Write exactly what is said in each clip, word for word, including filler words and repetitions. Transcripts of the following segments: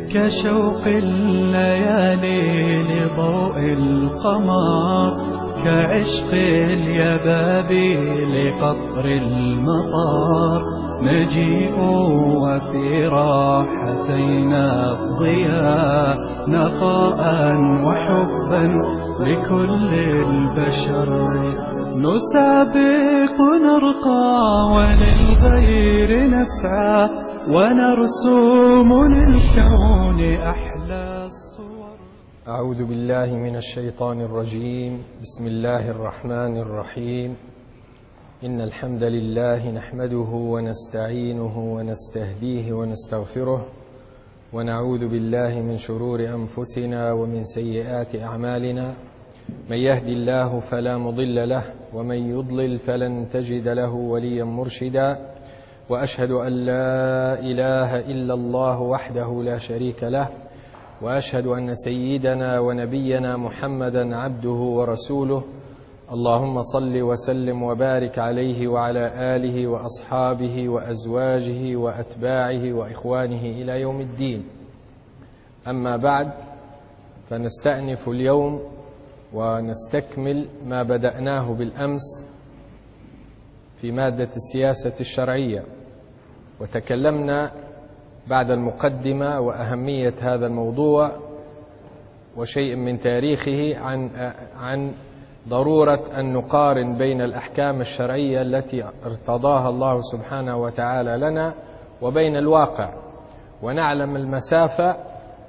كشوق الليالي لضوء القمر، كعشق اليبابي لقطر المطر، نجيء وفي راحتينا الضياء، نقاء وحبا لكل البشر، نسابق نرقى وللغير نسعى، ونرسم للكون أحلى الصور. أعوذ بالله من الشيطان الرجيم. بسم الله الرحمن الرحيم. إن الحمد لله نحمده ونستعينه ونستهديه ونستغفره، ونعوذ بالله من شرور أنفسنا ومن سيئات أعمالنا، من يهدي الله فلا مضل له، ومن يضلل فلن تجد له وليا مرشدا، وأشهد أن لا إله إلا الله وحده لا شريك له، وأشهد أن سيدنا ونبينا محمدا عبده ورسوله. اللهم صل وسلم وبارك عليه وعلى آله وأصحابه وأزواجه وأتباعه وإخوانه إلى يوم الدين. أما بعد، فنستأنف اليوم ونستكمل ما بدأناه بالأمس في مادة السياسة الشرعية، وتكلمنا بعد المقدمة وأهمية هذا الموضوع وشيء من تاريخه عن عن ضرورة أن نقارن بين الأحكام الشرعية التي ارتضاها الله سبحانه وتعالى لنا وبين الواقع، ونعلم المسافة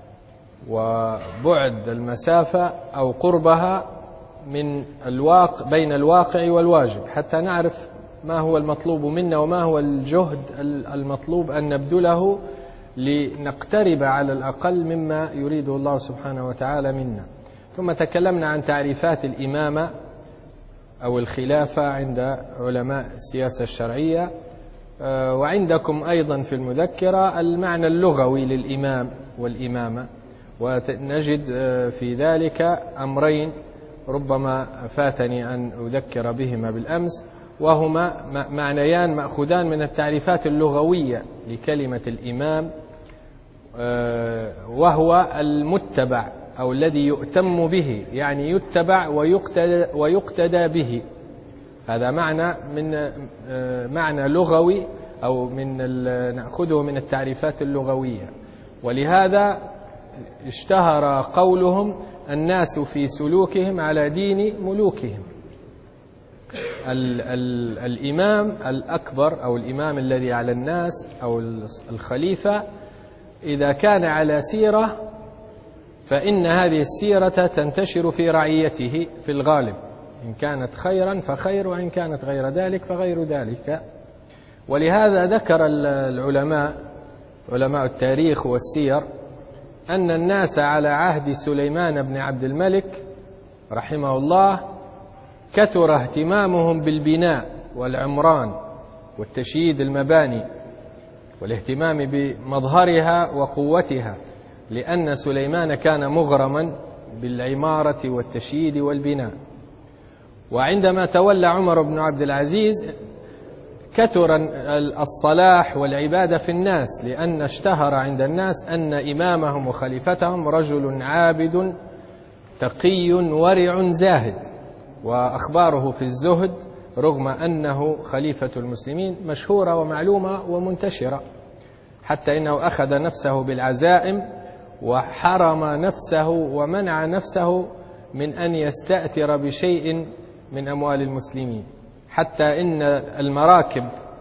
وبعد المسافة أو قربها من الواقع بين الواقع والواجب، حتى نعرف ما هو المطلوب منا وما هو الجهد المطلوب أن نبذله لنقترب على الأقل مما يريده الله سبحانه وتعالى منا. ثم تكلمنا عن تعريفات الإمامة أو الخلافة عند علماء السياسة الشرعية، وعندكم أيضا في المذكرة المعنى اللغوي للإمام والإمامة، ونجد في ذلك أمرين ربما فاتني أن أذكر بهما بالأمس، وهما معنيان مأخوذان من التعريفات اللغوية لكلمة الإمام، وهو المتبع أو الذي يؤتم به، يعني يتبع ويقتدى, ويقتدى به. هذا معنى من معنى لغوي أو من نأخذه من التعريفات اللغوية. ولهذا اشتهر قولهم: الناس في سلوكهم على دين ملوكهم. ال ال الإمام الأكبر أو الإمام الذي على الناس أو الخليفة إذا كان على سيرة، فإن هذه السيرة تنتشر في رعيته في الغالب، إن كانت خيرا فخير، وإن كانت غير ذلك فغير ذلك. ولهذا ذكر العلماء علماء التاريخ والسير أن الناس على عهد سليمان بن عبد الملك رحمه الله كثر اهتمامهم بالبناء والعمران والتشييد المباني والاهتمام بمظهرها وقوتها، لأن سليمان كان مغرما بالعمارة والتشييد والبناء. وعندما تولى عمر بن عبد العزيز كثر الصلاح والعبادة في الناس، لأن اشتهر عند الناس أن إمامهم وخليفتهم رجل عابد تقي ورع زاهد، وأخباره في الزهد رغم أنه خليفة المسلمين مشهورة ومعلومة ومنتشرة، حتى إنه أخذ نفسه بالعزائم وحرم نفسه ومنع نفسه من أن يستأثر بشيء من أموال المسلمين، حتى إن المراكب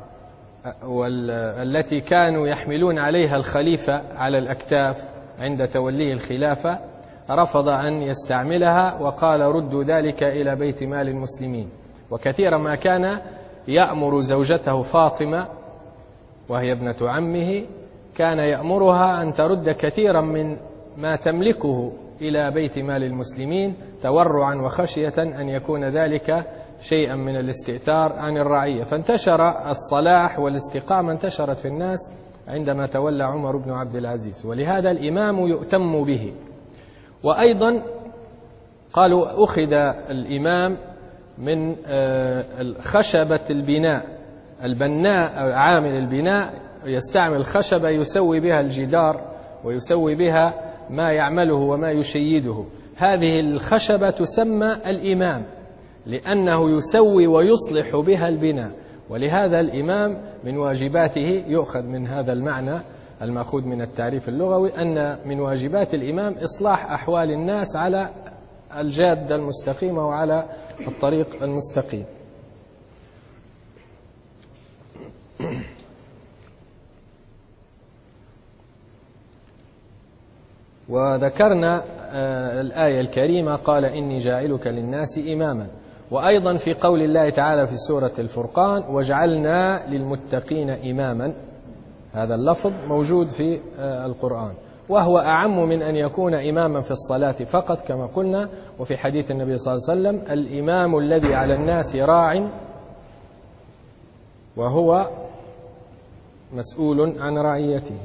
التي كانوا يحملون عليها الخليفة على الأكتاف عند توليه الخلافة رفض أن يستعملها، وقال: ردوا ذلك إلى بيت مال المسلمين. وكثيرا ما كان يأمر زوجته فاطمة وهي ابنة عمه، كان يأمرها أن ترد كثيرا من ما تملكه إلى بيت مال المسلمين، تورعا وخشية أن يكون ذلك شيئا من الاستئثار عن الرعية. فانتشر الصلاح والاستقامة، انتشرت في الناس عندما تولى عمر بن عبد العزيز، ولهذا الإمام يؤتم به. وأيضا قالوا أخذ الإمام من خشبة البناء، البناء عامل البناء يستعمل خشبة يسوي بها الجدار ويسوي بها ما يعمله وما يشيده. هذه الخشبة تسمى الإمام، لأنه يسوي ويصلح بها البناء، ولهذا الإمام من واجباته يؤخذ من هذا المعنى المأخوذ من التعريف اللغوي أن من واجبات الإمام إصلاح أحوال الناس على الجادة المستقيمة وعلى الطريق المستقيم. وذكرنا الآية الكريمة قال إني جاعلك للناس إماما، وأيضا في قول الله تعالى في سورة الفرقان وجعلنا للمتقين إماما، هذا اللفظ موجود في القرآن، وهو أعم من أن يكون إماما في الصلاة فقط كما قلنا. وفي حديث النبي صلى الله عليه وسلم الإمام الذي على الناس راع وهو مسؤول عن رعيته.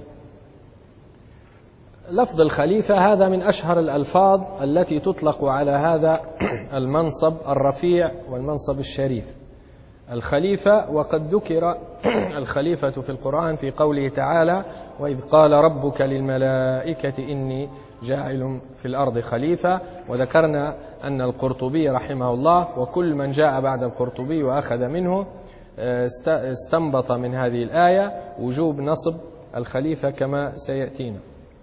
لفظ الخليفة هذا من أشهر الألفاظ التي تطلق على هذا المنصب الرفيع والمنصب الشريف، الخليفة. وقد ذكر الخليفة في القرآن في قوله تعالى وإذ قال ربك للملائكة إني جاعل في الأرض خليفة. وذكرنا أن القرطبي رحمه الله وكل من جاء بعد القرطبي وأخذ منه استنبط من هذه الآية وجوب نصب الخليفة كما سيأتينا.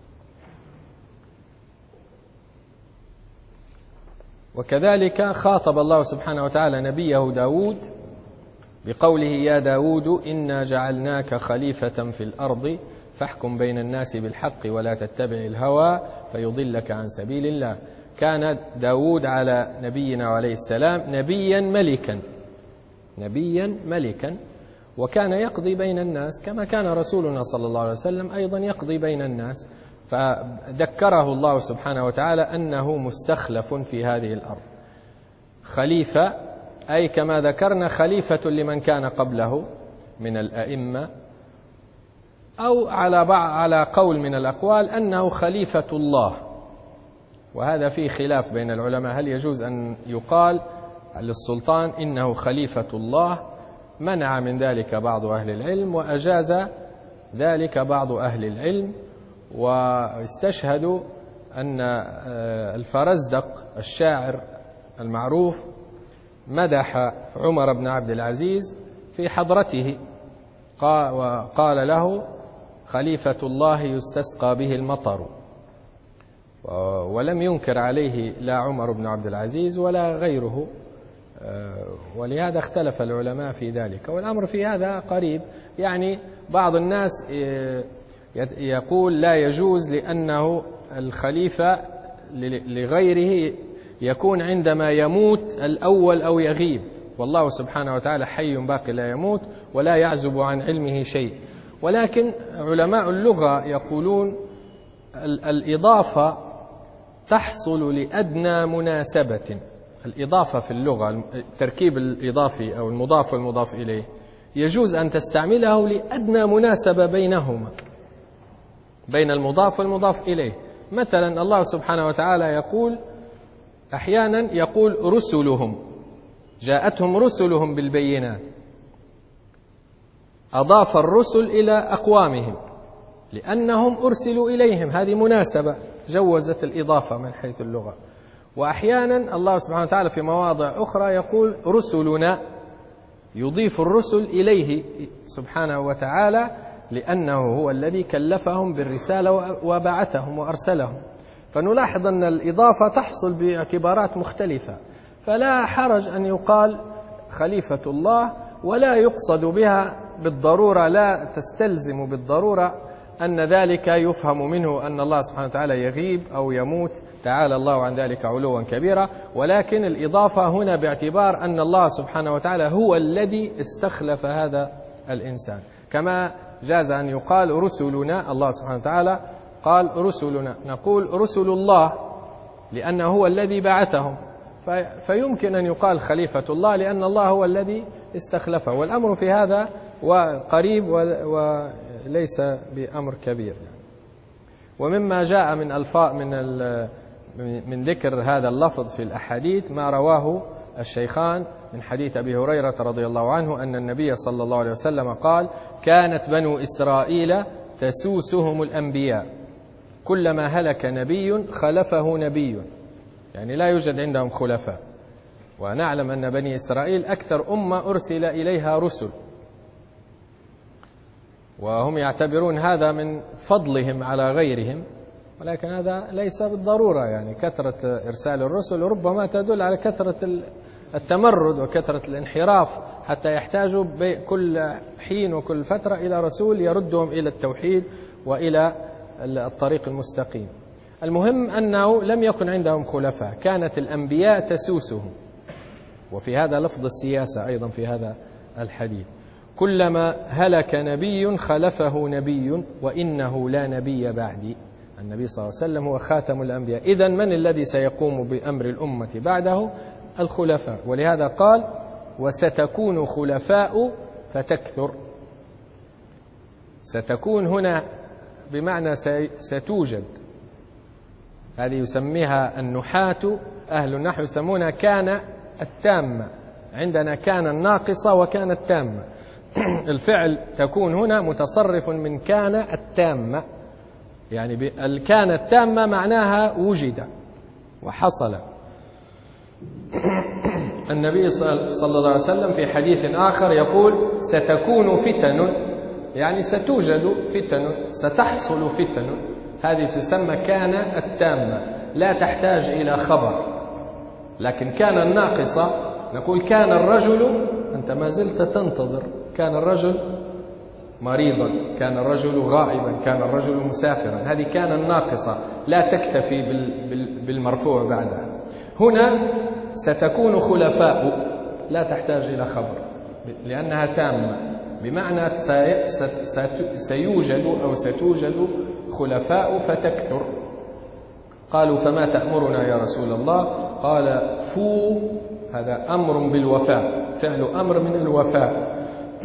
وكذلك خاطب الله سبحانه وتعالى نبيه داود بقوله يا داود إنا جعلناك خليفة في الأرض فاحكم بين الناس بالحق ولا تتبع الهوى فيضلك عن سبيل الله. كان داود على نبينا عليه السلام نبيا ملكا نبيا ملكا وكان يقضي بين الناس كما كان رسولنا صلى الله عليه وسلم أيضا يقضي بين الناس، فذكره الله سبحانه وتعالى أنه مستخلف في هذه الأرض. خليفة أي كما ذكرنا خليفة لمن كان قبله من الأئمة، أو على على قول من الأقوال أنه خليفة الله، وهذا فيه خلاف بين العلماء هل يجوز أن يقال للسلطان إنه خليفة الله. منع من ذلك بعض أهل العلم وأجاز ذلك بعض أهل العلم، واستشهدوا أن الفرزدق الشاعر المعروف مدح عمر بن عبد العزيز في حضرته وقال له خليفة الله يستسقى به المطر، ولم ينكر عليه لا عمر بن عبد العزيز ولا غيره، ولهذا اختلف العلماء في ذلك. والأمر في هذا قريب، يعني بعض الناس يقول لا يجوز لأنه الخليفة لغيره يكون عندما يموت الأول أو يغيب، والله سبحانه وتعالى حي باقي لا يموت ولا يعزب عن علمه شيء. ولكن علماء اللغة يقولون الإضافة تحصل لأدنى مناسبة. الإضافة في اللغة التركيب الإضافي أو المضاف والمضاف إليه يجوز أن تستعمله لأدنى مناسبة بينهما، بين المضاف والمضاف إليه. مثلا الله سبحانه وتعالى يقول أحيانا يقول رسلهم جاءتهم رسلهم بالبينات، أضاف الرسل إلى أقوامهم لأنهم أرسلوا إليهم، هذه مناسبة جوزت الإضافة من حيث اللغة. وأحيانا الله سبحانه وتعالى في مواضع أخرى يقول رسلنا، يضيف الرسل إليه سبحانه وتعالى لأنه هو الذي كلفهم بالرسالة وبعثهم وأرسلهم. فنلاحظ أن الإضافة تحصل باعتبارات مختلفة، فلا حرج أن يقال خليفة الله ولا يقصد بها بالضرورة، لا تستلزم بالضرورة أن ذلك يفهم منه أن الله سبحانه وتعالى يغيب أو يموت، تعالى الله عن ذلك علوا كبيرا. ولكن الإضافة هنا باعتبار أن الله سبحانه وتعالى هو الذي استخلف هذا الإنسان، كما جاز أن يقال رسلنا، الله سبحانه وتعالى قال رسلنا، نقول رسل الله لأنه هو الذي بعثهم، فيمكن أن يقال خليفة الله لأن الله هو الذي استخلفه. والأمر في هذا وقريب وليس بأمر كبير. ومما جاء من الفاء من من ذكر هذا اللفظ في الأحاديث ما رواه الشيخان من حديث أبي هريرة رضي الله عنه أن النبي صلى الله عليه وسلم قال كانت بنو إسرائيل تسوسهم الأنبياء كلما هلك نبي خلفه نبي، يعني لا يوجد عندهم خلفاء. ونعلم أن بني إسرائيل أكثر أمة أرسل إليها رسل، وهم يعتبرون هذا من فضلهم على غيرهم، ولكن هذا ليس بالضرورة. يعني كثرة إرسال الرسل ربما تدل على كثرة التمرد وكثرة الانحراف، حتى يحتاجوا كل حين وكل فترة إلى رسول يردهم إلى التوحيد وإلى الطريق المستقيم. المهم أنه لم يكن عندهم خلفاء، كانت الأنبياء تسوسهم. وفي هذا لفظ السياسة أيضا في هذا الحديث، كلما هلك نبي خلفه نبي وإنه لا نبي بعدي. النبي صلى الله عليه وسلم هو خاتم الأنبياء، إذن من الذي سيقوم بأمر الأمة بعده؟ الخلفاء. ولهذا قال وستكون خلفاء فتكثر. ستكون هنا بمعنى ستوجد، هذه يسميها النحاة، أهل النحو يسمونها كان التامة. عندنا كان الناقصة وكان التامة. الفعل تكون هنا متصرف من كان التامة، يعني الكان التامة معناها وجد وحصل. النبي صلى الله عليه وسلم في حديث آخر يقول ستكون فتن، يعني ستوجد فتن، ستحصل فتن. هذه تسمى كان التامة، لا تحتاج إلى خبر. لكن كان الناقصة نقول كان الرجل، أنت ما زلت تنتظر، كان الرجل مريضا، كان الرجل غائبا، كان الرجل مسافرا. هذه كان الناقصة، لا تكتفي بالمرفوع بعدها. هنا ستكون خلفاء، لا تحتاج إلى خبر لأنها تامة، بمعنى سيوجد أو ستوجد خلفاء فتكثر. قالوا فما تأمرنا يا رسول الله؟ قال فو، هذا أمر بالوفاء، فعل أمر من الوفاء.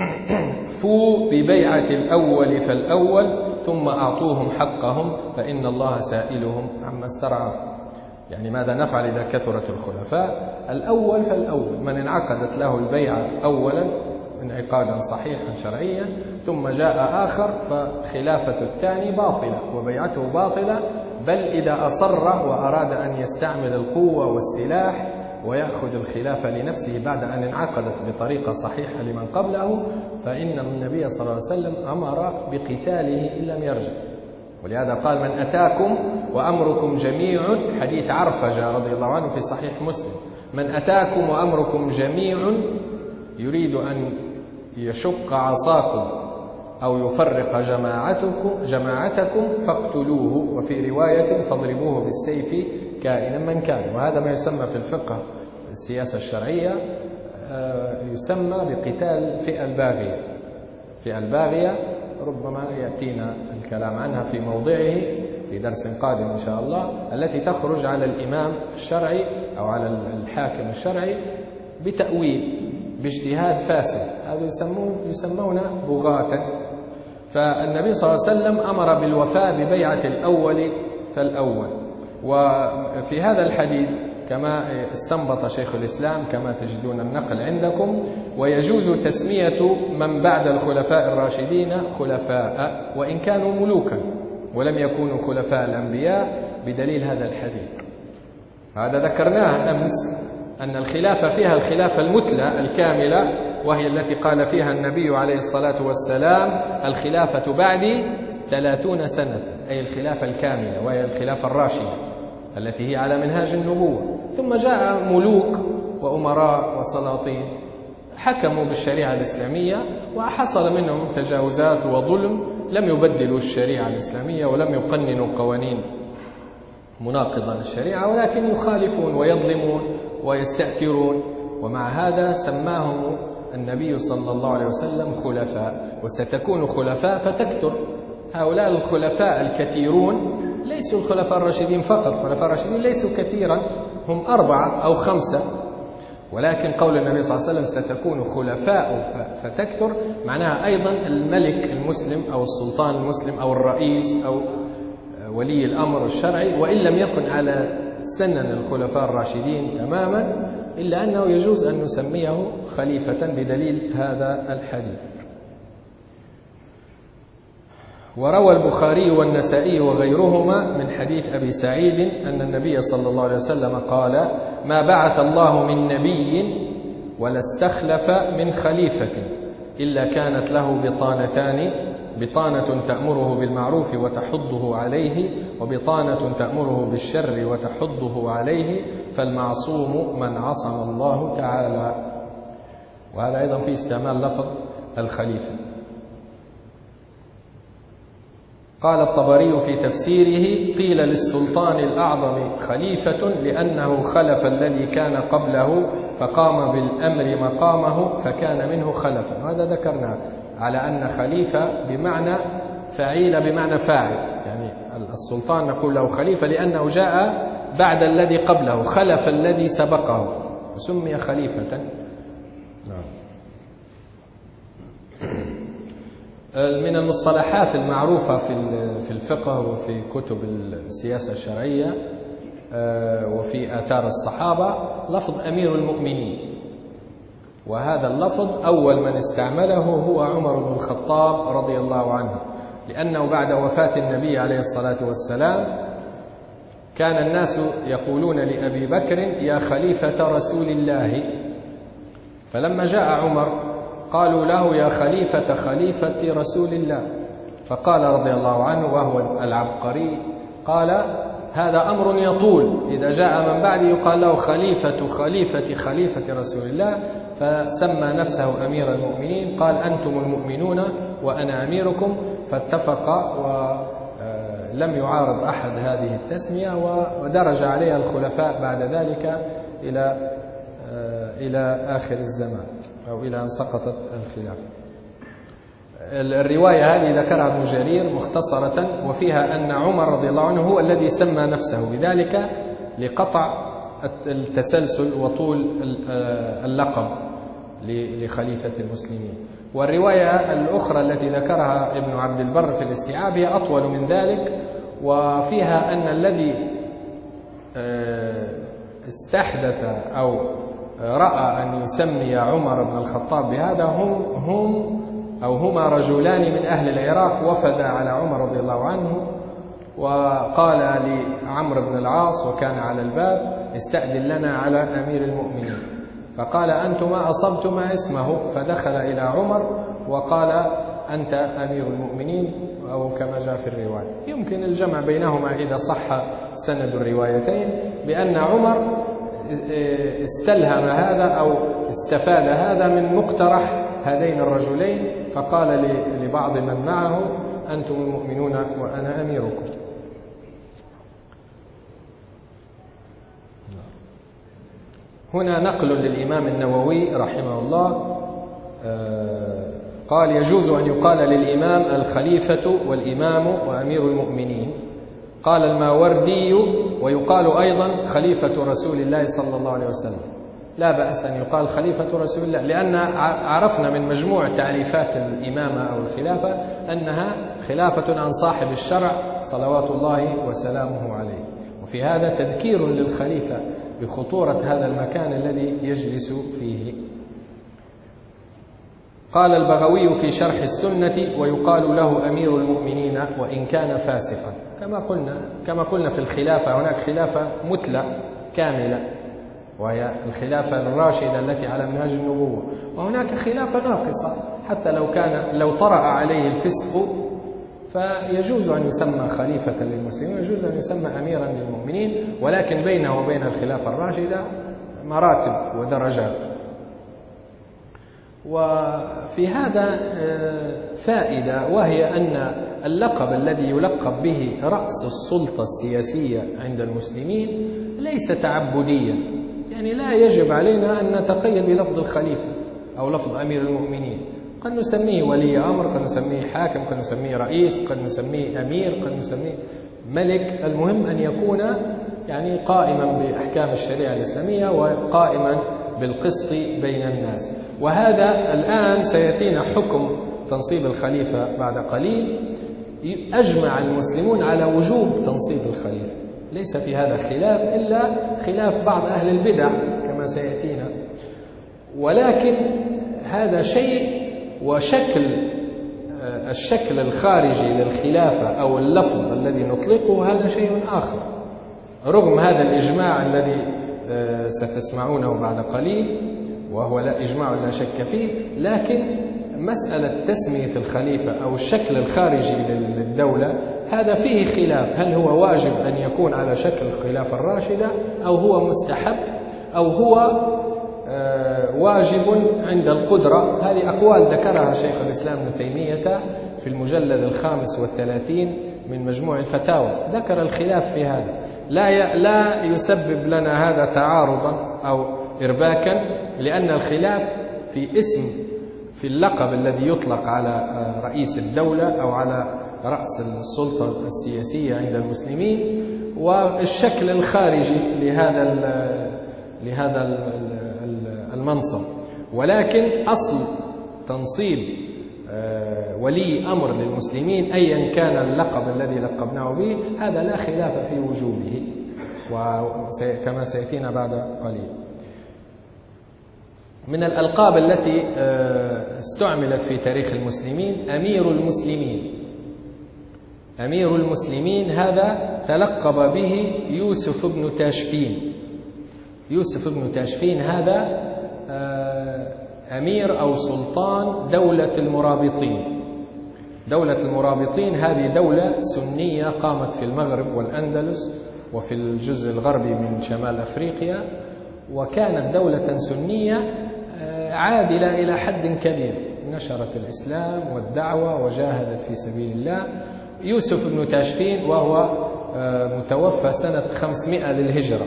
فو ببيعة الأول فالأول ثم أعطوهم حقهم فإن الله سائلهم عما استرعاهم. يعني ماذا نفعل إذا كثرت الخلفاء؟ الأول فالأول، من انعقدت له البيعة أولا انعقادا صحيحا شرعيا ثم جاء آخر فخلافة الثاني باطلة وبيعته باطلة، بل إذا أصر وأراد أن يستعمل القوة والسلاح ويأخذ الخلافة لنفسه بعد أن انعقدت بطريقة صحيحة لمن قبله، فإن النبي صلى الله عليه وسلم أمر بقتاله إن لم يرجع. ولهذا قال من أتاكم وأمركم جميع، حديث عرفجة رضي الله عنه في صحيح مسلم، من أتاكم وأمركم جميع يريد أن يشق عصاكم أو يفرق جماعتكم جماعتكم فاقتلوه، وفي رواية فاضربوه بالسيف كائنا من كان. وهذا ما يسمى في الفقه السياسة الشرعية يسمى بقتال فئة الباغية. فئة الباغية ربما يأتينا الكلام عنها في موضعه في درس قادم إن شاء الله، التي تخرج على الإمام الشرعي أو على الحاكم الشرعي بتأويل باجتهاد فاسد، هذا يسمون يسمون بغاة. فالنبي صلى الله عليه وسلم أمر بالوفاء ببيعة الأول فالأول. وفي هذا الحديث كما استنبط شيخ الإسلام كما تجدون النقل عندكم، ويجوز تسمية من بعد الخلفاء الراشدين خلفاء وإن كانوا ملوكا ولم يكونوا خلفاء الأنبياء بدليل هذا الحديث. هذا ذكرناه أمس أن الخلافة فيها الخلافة المثلى الكاملة، وهي التي قال فيها النبي عليه الصلاة والسلام الخلافة بعدي ثلاثون سنة، أي الخلافة الكاملة وهي الخلافة الراشدة التي هي على منهاج النبوة. ثم جاء ملوك وأمراء وسلاطين حكموا بالشريعة الإسلامية وحصل منهم تجاوزات وظلم، لم يبدلوا الشريعة الإسلامية ولم يقننوا قوانين مناقضة للشريعة، ولكن يخالفون ويظلمون ويستأثرون. ومع هذا سماهم النبي صلى الله عليه وسلم خلفاء، وستكون خلفاء فتكثر. هؤلاء الخلفاء الكثيرون ليسوا الخلفاء الراشدين فقط، الخلفاء الراشدين ليسوا كثيرا، هم أربعة أو خمسة، ولكن قول النبي صلى الله عليه وسلم ستكون خلفاء فتكثر معناها أيضا الملك المسلم أو السلطان المسلم أو الرئيس أو ولي الأمر الشرعي، وإن لم يكن على سنن الخلفاء الراشدين تماما، إلا أنه يجوز أن نسميه خليفة بدليل هذا الحديث. وروى البخاري والنسائي وغيرهما من حديث أبي سعيد أن النبي صلى الله عليه وسلم قال: ما بعث الله من نبي ولا استخلف من خليفة إلا كانت له بطانتان، بطانة تأمره بالمعروف وتحضه عليه، وبطانة تأمره بالشر وتحضه عليه، فالمعصوم من عصم الله تعالى. وهذا أيضا في استعمال لفظ الخليفة. قال الطبري في تفسيره: قيل للسلطان الأعظم خليفة لأنه خلف الذي كان قبله فقام بالأمر مقامه فكان منه خلفا. وهذا ذكرنا على أن خليفة بمعنى فعيل بمعنى فاعل، يعني السلطان نقول له خليفة لأنه جاء بعد الذي قبله، خلف الذي سبقه سمي خليفة. من المصطلحات المعروفة في الفقه وفي كتب السياسة الشرعية وفي آثار الصحابة لفظ أمير المؤمنين، وهذا اللفظ أول من استعمله هو عمر بن الخطاب رضي الله عنه، لأنه بعد وفاة النبي عليه الصلاة والسلام كان الناس يقولون لأبي بكر: يا خليفة رسول الله. فلما جاء عمر قالوا له: يا خليفة خليفة رسول الله. فقال رضي الله عنه وهو العبقري، قال: هذا أمر يطول، إذا جاء من بعدي يقال له خليفة خليفة خليفة رسول الله. فسمى نفسه أمير المؤمنين، قال: أنتم المؤمنون وأنا أميركم. فاتفق ولم يعارض أحد هذه التسمية، ودرج عليها الخلفاء بعد ذلك إلى إلى آخر الزمان أو إلى أن سقطت الخلافة. الرواية هذه ذكرها ابن جرير مختصرة، وفيها أن عمر رضي الله عنه هو الذي سمى نفسه بذلك لقطع التسلسل وطول اللقب لخليفة المسلمين. والرواية الأخرى التي ذكرها ابن عبد البر في الاستيعاب هي أطول من ذلك، وفيها أن الذي استحدث أو رأى أن يسمي عمر بن الخطاب بهذا هم هم أو هما رجلان من أهل العراق وفدا على عمر رضي الله عنه، وقال لعمرو بن العاص وكان على الباب: استأذن لنا على أمير المؤمنين. فقال: أنتما أصبتما اسمه. فدخل إلى عمر وقال: أنت أمير المؤمنين، أو كما جاء في الرواية. يمكن الجمع بينهما إذا صح سند الروايتين، بأن عمر استلهم هذا أو استفاد هذا من مقترح هذين الرجلين، فقال لبعض من معه: أنتم المؤمنون وأنا أميركم. هنا نقل للإمام النووي رحمه الله قال: يجوز أن يقال للإمام الخليفة والإمام وأمير المؤمنين. قال الماوردي: ويقال أيضا خليفة رسول الله صلى الله عليه وسلم. لا بأس أن يقال خليفة رسول الله، لأن عرفنا من مجموع تعريفات الإمامة أو الخلافة أنها خلافة عن صاحب الشرع صلوات الله وسلامه عليه. وفي هذا تذكير للخليفة بخطورة هذا المكان الذي يجلس فيه. قال البغوي في شرح السنة: ويقال له أمير المؤمنين وإن كان فاسقا. كما قلنا كما قلنا في الخلافة هناك خلافة مثلى كاملة، وهي الخلافة الراشدة التي على منهج النبوة، وهناك خلافة ناقصة حتى لو كان لو طرأ عليه الفسق فيجوز أن يسمى خليفة للمسلمين، ويجوز أن يسمى أميرا للمؤمنين، ولكن بينه وبين الخلافة الراشدة مراتب ودرجات. وفي هذا فائدة، وهي أن اللقب الذي يلقب به رأس السلطة السياسية عند المسلمين ليس تعبديا، يعني لا يجب علينا أن نتقيد بلفظ الخليفة أو لفظ أمير المؤمنين. قد نسميه ولي أمر، قد نسميه حاكم، قد نسميه رئيس، قد نسميه أمير، قد نسميه ملك. المهم أن يكون يعني قائما بأحكام الشريعة الإسلامية وقائما بالقسط بين الناس. وهذا الآن سيأتينا حكم تنصيب الخليفة بعد قليل. أجمع المسلمون على وجوب تنصيب الخليفة، ليس في هذا خلاف إلا خلاف بعض أهل البدع كما سيأتينا، ولكن هذا شيء وشكل الشكل الخارجي للخلافة أو اللفظ الذي نطلقه هذا شيء آخر، رغم هذا الإجماع الذي ستسمعونه بعد قليل وهو لا إجماع لا شك فيه. لكن مسألة تسمية الخليفة أو الشكل الخارجي للدولة هذا فيه خلاف، هل هو واجب أن يكون على شكل الخلافة الراشدة أو هو مستحب أو هو واجب عند القدرة. هذه أقوال ذكرها شيخ الإسلام ابن تيمية في المجلد الخامس والثلاثين من مجموع الفتاوى، ذكر الخلاف في هذا. لا لا يسبب لنا هذا تعارضا أو إرباكا، لأن الخلاف في اسم في اللقب الذي يطلق على رئيس الدولة أو على رأس السلطة السياسية عند المسلمين، والشكل الخارجي لهذا لهذا المنصب. ولكن أصل تنصيب ولي أمر للمسلمين أيا كان اللقب الذي لقبناه به هذا لا خلاف في وجوبه، وكما سيأتينا بعد قليل. من الألقاب التي استعملت في تاريخ المسلمين أمير المسلمين. أمير المسلمين هذا تلقب به يوسف بن تاشفين. يوسف بن تاشفين هذا أمير أو سلطان دولة المرابطين. دولة المرابطين هذه دولة سنية قامت في المغرب والأندلس وفي الجزء الغربي من شمال أفريقيا، وكانت دولة سنية عادلة إلى حد كبير، نشرت الإسلام والدعوة وجاهدت في سبيل الله. يوسف بن تاشفين وهو متوفى سنة خمسمائة للهجرة.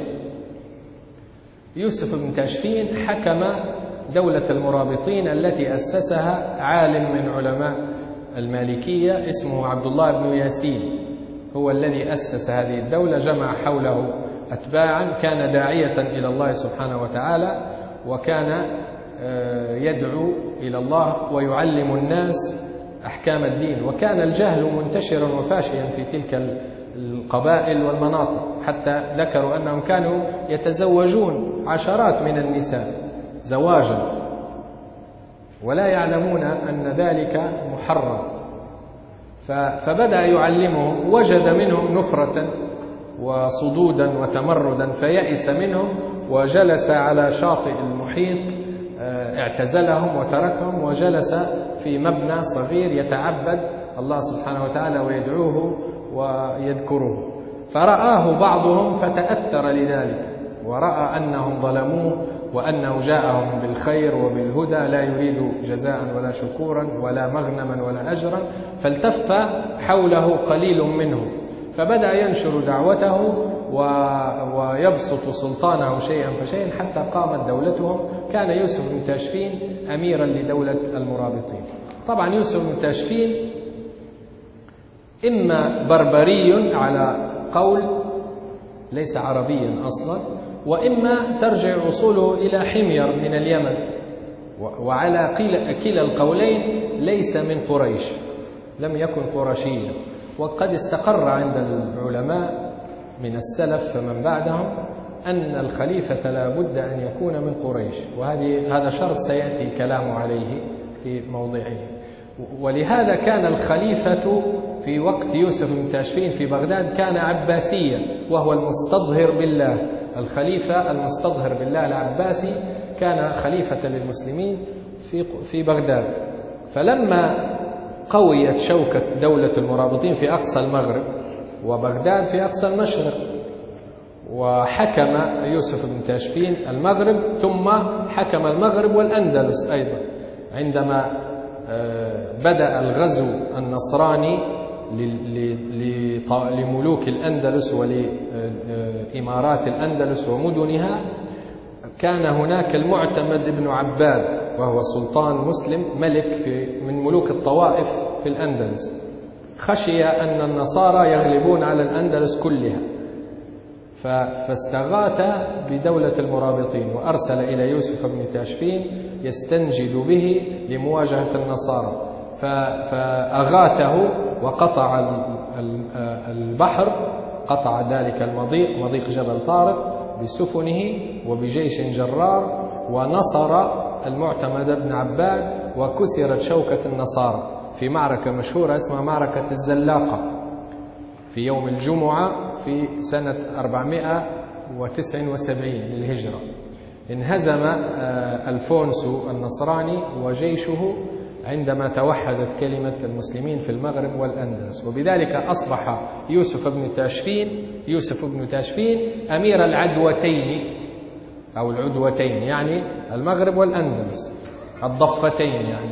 يوسف بن تاشفين حكم دولة المرابطين التي أسسها عالم من علماء المالكية اسمه عبد الله بن ياسين، هو الذي أسس هذه الدولة، جمع حوله أتباعا، كان داعية إلى الله سبحانه وتعالى، وكان يدعو إلى الله ويعلم الناس أحكام الدين. وكان الجهل منتشرا وفاشيا في تلك القبائل والمناطق، حتى ذكروا أنهم كانوا يتزوجون عشرات من النساء زواجا ولا يعلمون أن ذلك محرم. فبدأ يعلمهم، وجد منهم نفرة وصدودا وتمردا فيأس منهم وجلس على شاطئ المحيط، اعتزلهم وتركهم وجلس في مبنى صغير يتعبد الله سبحانه وتعالى ويدعوه ويذكره. فرآه بعضهم فتأثر لذلك، ورأى أنهم ظلموه وأنه جاءهم بالخير وبالهدى لا يريد جزاء ولا شكورا ولا مغنما ولا أجرا، فالتف حوله قليل منهم، فبدأ ينشر دعوته ويبسط سلطانه شيئا فشيئا حتى قامت دولتهم. كان يوسف بن تاشفين أميرا لدولة المرابطين. طبعا يوسف بن تاشفين إما بربري على قول ليس عربيا أصلا، وإما ترجع أصوله إلى حمير من اليمن، وعلى كلا القولين ليس من قريش، لم يكن قرشيا. وقد استقر عند العلماء من السلف فمن بعدهم أن الخليفة لا بد أن يكون من قريش، وهذه هذا شرط سيأتي كلام عليه في موضعه. ولهذا كان الخليفة في وقت يوسف بن تاشفين في بغداد كان عباسيا، وهو المستظهر بالله. الخليفة المستظهر بالله العباسي كان خليفة للمسلمين في في بغداد. فلما قويت شوكة دولة المرابطين في أقصى المغرب وبغداد في أقصى المشرق، وحكم يوسف بن تاشفين المغرب ثم حكم المغرب والأندلس أيضا. عندما بدأ الغزو النصراني لملوك الأندلس ولإمارات الأندلس ومدنها، كان هناك المعتمد بن عباد وهو سلطان مسلم ملك في من ملوك الطوائف في الأندلس، خشي أن النصارى يغلبون على الأندلس كلها، فاستغاث بدولة المرابطين وأرسل إلى يوسف بن تاشفين يستنجد به لمواجهة النصارى، فأغاثه وقطع البحر، قطع ذلك المضيق مضيق جبل طارق بسفنه وبجيش جرار، ونصر المعتمد بن عباد وكسرت شوكة النصارى. في معركة مشهورة اسمها معركة الزلاقة في يوم الجمعة في سنة أربعمائة وتسعة وسبعين للهجرة. انهزم ألفونسو النصراني وجيشه عندما توحدت كلمة المسلمين في المغرب والأندلس، وبذلك أصبح يوسف بن تاشفين يوسف بن تاشفين أمير العدوتين أو العدوتين، يعني المغرب والأندلس، الضفتين يعني.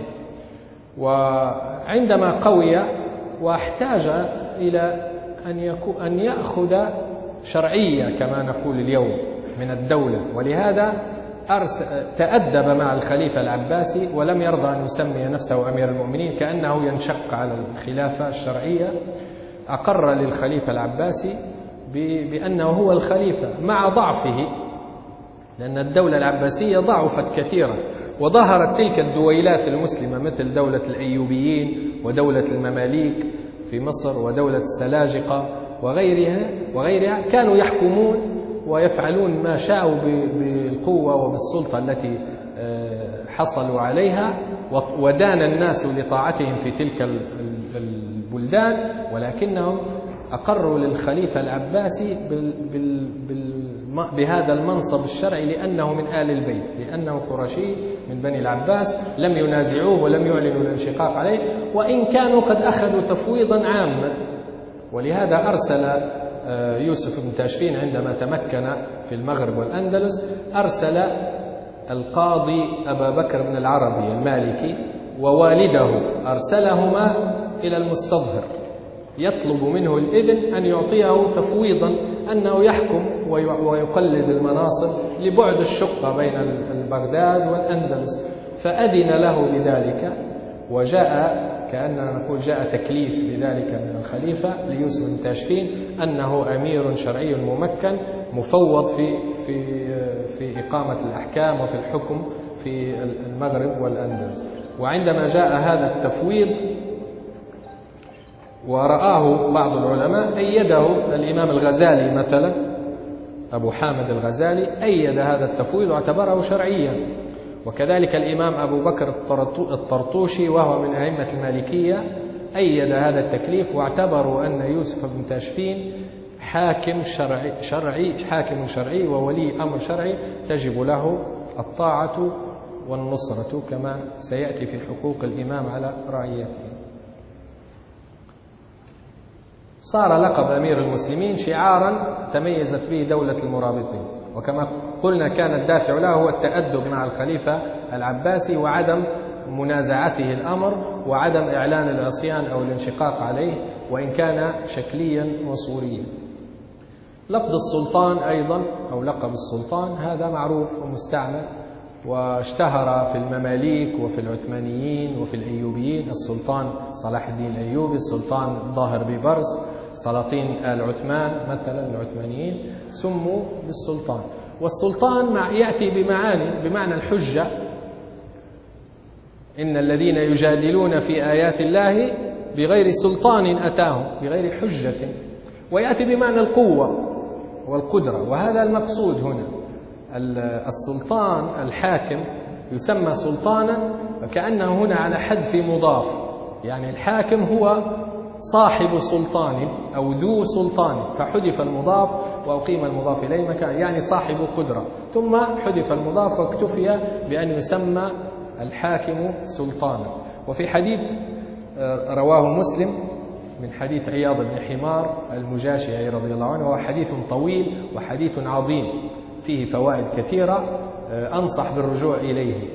وعندما قوي واحتاج إلى أن يكون أن يأخذ شرعية كما نقول اليوم من الدولة، ولهذا تأدب مع الخليفة العباسي ولم يرضى أن يسمي نفسه أمير المؤمنين كأنه ينشق على الخلافة الشرعية. أقر للخليفة العباسي بأنه هو الخليفة مع ضعفه، لأن الدولة العباسية ضعفت كثيرا، وظهرت تلك الدويلات المسلمة مثل دولة الأيوبيين ودولة المماليك في مصر ودولة السلاجقة وغيرها وغيرها كانوا يحكمون ويفعلون ما شاءوا بالقوة وبالسلطة التي حصلوا عليها، ودان الناس لطاعتهم في تلك البلدان، ولكنهم أقروا للخليفة العباسي بهذا المنصب الشرعي لأنه من آل البيت، لأنه قرشي من بني العباس، لم ينازعوه ولم يعلنوا الانشقاق عليه، وإن كانوا قد أخذوا تفويضا عاما. ولهذا أرسل يوسف بن تاشفين عندما تمكن في المغرب والأندلس أرسل القاضي أبا بكر بن العربي المالكي ووالده، أرسلهما إلى المستظهر يطلب منه الإذن أن يعطيه تفويضا أنه يحكم ويقلد المناصب لبعد الشقة بين بغداد والأندلس، فأذن له بذلك، وجاء كأننا نقول جاء تكليف لذلك من الخليفة ليوسف بن تاشفين أنه أمير شرعي ممكن مفوض في في في إقامة الأحكام وفي الحكم في المغرب والأندلس. وعندما جاء هذا التفويض ورآه بعض العلماء أيده الإمام الغزالي مثلا، أبو حامد الغزالي أيد هذا التفويض واعتبره شرعيا، وكذلك الإمام أبو بكر الطرطوشي وهو من أئمة المالكية أيد هذا التكليف، واعتبروا أن يوسف بن تاشفين حاكم شرعي, شرعي حاكم شرعي وولي أمر شرعي تجب له الطاعة والنصرة كما سيأتي في حقوق الإمام على رعيته. صار لقب أمير المسلمين شعارا تميزت به دولة المرابطين، وكما قلنا كان الدافع له هو التأدب مع الخليفة العباسي وعدم منازعته الأمر وعدم إعلان العصيان أو الانشقاق عليه وإن كان شكليا وصوريا. لفظ السلطان أيضا أو لقب السلطان هذا معروف ومستعمل، واشتهر في المماليك وفي العثمانيين وفي الأيوبيين. السلطان صلاح الدين الأيوبي، السلطان ظاهر ببرز، سلاطين آل عثمان مثلا العثمانيين سموا بالسلطان. والسلطان مع يأتي بمعاني بمعنى الحجة، إن الذين يجادلون في آيات الله بغير سلطان أتاهم، بغير حجة، ويأتي بمعنى القوة والقدرة، وهذا المقصود هنا. السلطان الحاكم يسمى سلطانا وكأنه هنا على حذف مضاف، يعني الحاكم هو صاحب سلطان أو ذو سلطان، فحذف المضاف وأقيم المضاف إليه مكان، يعني صاحب قدرة، ثم حذف المضاف واكتفي بأن يسمى الحاكم سلطانا. وفي حديث رواه مسلم من حديث عياض بن حمار المجاشعي رضي الله عنه، وهو حديث طويل وحديث عظيم فيه فوائد كثيرة أنصح بالرجوع إليه،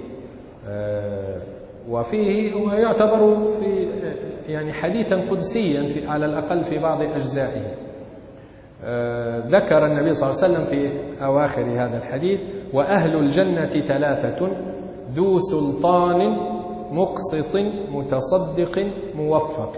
وفيه هو يعتبر في يعني حديثا قدسيا في على الأقل في بعض أجزائه. ذكر النبي صلى الله عليه وسلم في أواخر هذا الحديث: وأهل الجنة ثلاثة ذو سلطان مقسط متصدق موفق،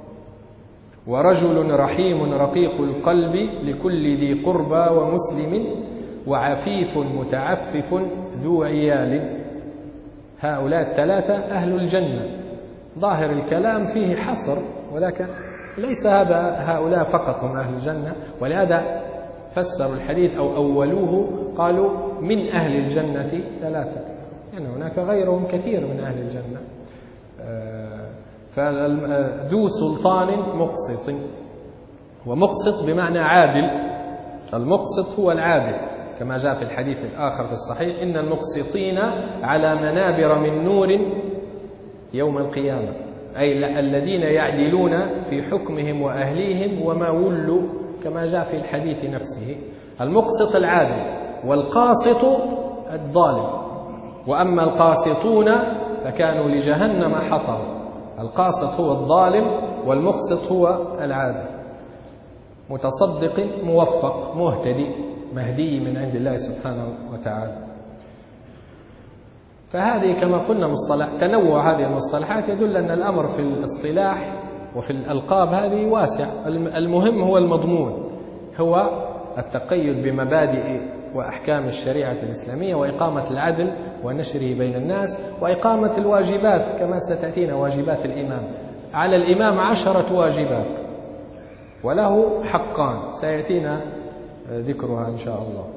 ورجل رحيم رقيق القلب لكل ذي قربى ومسلم، وعفيف متعفف ذو عيال. هؤلاء الثلاثة أهل الجنة. ظاهر الكلام فيه حصر، ولكن ليس هذا هؤلاء فقط هم أهل الجنة، ولهذا فسروا الحديث أو أولوه قالوا من أهل الجنة ثلاثة، يعني هناك غيرهم كثير من أهل الجنة. فذو سلطان مقسط، ومقسط بمعنى عادل. المقسط هو العادل، كما جاء في الحديث الآخر في الصحيح: إن المقسطين على منابر من نور يوم القيامة، أي الذين يعدلون في حكمهم وأهليهم وما ولوا، كما جاء في الحديث نفسه. المقسط العادل، والقاسط الظالم. وأما القاسطون فكانوا لجهنم حطبا. القاسط هو الظالم، والمقسط هو العادل، متصدق موفق مهتدي مهدي من عند الله سبحانه وتعالى. فهذه كما قلنا مصطلح، تنوع هذه المصطلحات يدل أن الأمر في الاصطلاح وفي الألقاب هذه واسع. المهم هو المضمون، هو التقيد بمبادئ وأحكام الشريعة الإسلامية، وإقامة العدل ونشره بين الناس، وإقامة الواجبات كما ستأتينا واجبات الإمام. على الإمام عشرة واجبات وله حقان سيأتينا ذكرها إن شاء الله.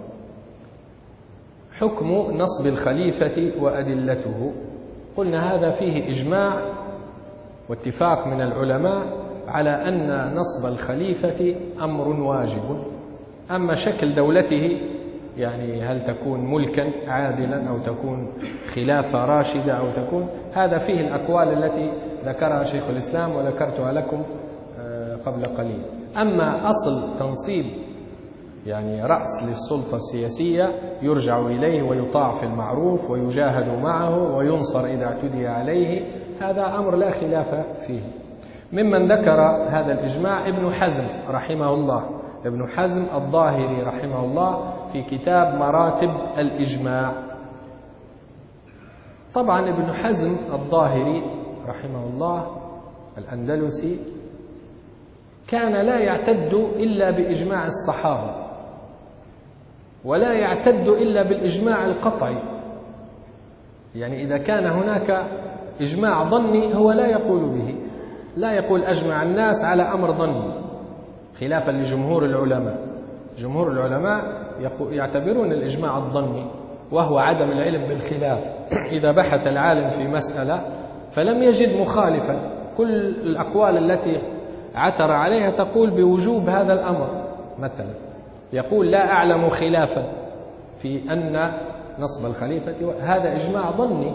حكم نصب الخليفة وأدلته. قلنا هذا فيه إجماع واتفاق من العلماء على أن نصب الخليفة أمر واجب. أما شكل دولته، يعني هل تكون ملكا عادلا أو تكون خلافة راشدة أو تكون، هذا فيه الأقوال التي ذكرها شيخ الإسلام وذكرتها لكم قبل قليل. أما أصل تنصيب يعني رأس للسلطة السياسية يرجع إليه ويطاع في المعروف ويجاهد معه وينصر إذا اعتدي عليه، هذا أمر لا خلاف فيه. ممن ذكر هذا الإجماع ابن حزم رحمه الله، ابن حزم الظاهري رحمه الله في كتاب مراتب الإجماع. طبعا ابن حزم الظاهري رحمه الله الأندلسي كان لا يعتد إلا بإجماع الصحابة، ولا يعتد إلا بالإجماع القطعي. يعني إذا كان هناك إجماع ظني هو لا يقول به، لا يقول أجمع الناس على أمر ظني، خلافا لجمهور العلماء. جمهور العلماء يعتبرون الإجماع الظني وهو عدم العلم بالخلاف. إذا بحث العالم في مسألة فلم يجد مخالفا، كل الأقوال التي عثر عليها تقول بوجوب هذا الأمر. مثلا يقول لا أعلم خلافا في أن نصب الخليفة، هذا إجماع ظني